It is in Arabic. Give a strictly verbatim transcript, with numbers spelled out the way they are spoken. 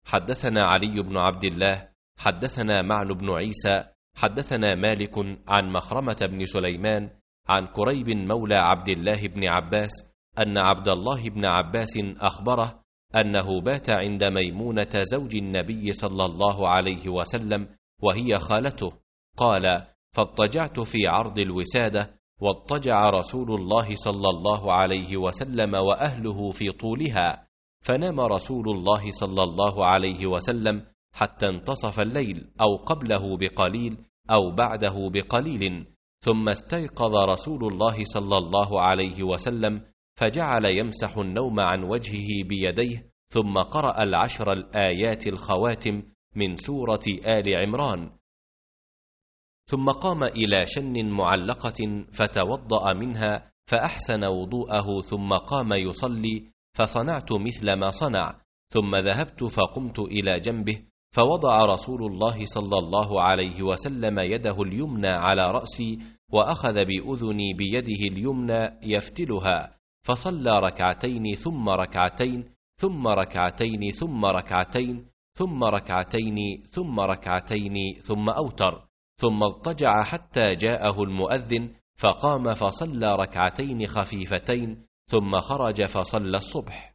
حدثنا علي بن عبد الله حدثنا معن بن عيسى حدثنا مالك عن مخرمة بن سليمان عن كريب مولى عبد الله بن عباس أن عبد الله بن عباس أخبره أنه بات عند ميمونة زوج النبي صلى الله عليه وسلم وهي خالته. قال: فاضطجعت في عرض الوسادة، واضطجع رسول الله صلى الله عليه وسلم وأهله في طولها، فنام رسول الله صلى الله عليه وسلم حتى انتصف الليل أو قبله بقليل أو بعده بقليل، ثم استيقظ رسول الله صلى الله عليه وسلم فجعل يمسح النوم عن وجهه بيديه، ثم قرأ العشر الآيات الخواتم من سورة آل عمران، ثم قام إلى شن معلقة فتوضأ منها فأحسن وضوءه، ثم قام يصلي فصنعت مثل ما صنع، ثم ذهبت فقمت إلى جنبه فوضع رسول الله صلى الله عليه وسلم يده اليمنى على رأسي وأخذ بأذني بيده اليمنى يفتلها، فصلى ركعتين ثم ركعتين ثم ركعتين ثم ركعتين ثم ركعتين ثم ركعتين ثم أوتر، ثم اضطجع حتى جاءه المؤذن فقام فصلى ركعتين خفيفتين ثم خرج فصلى الصبح.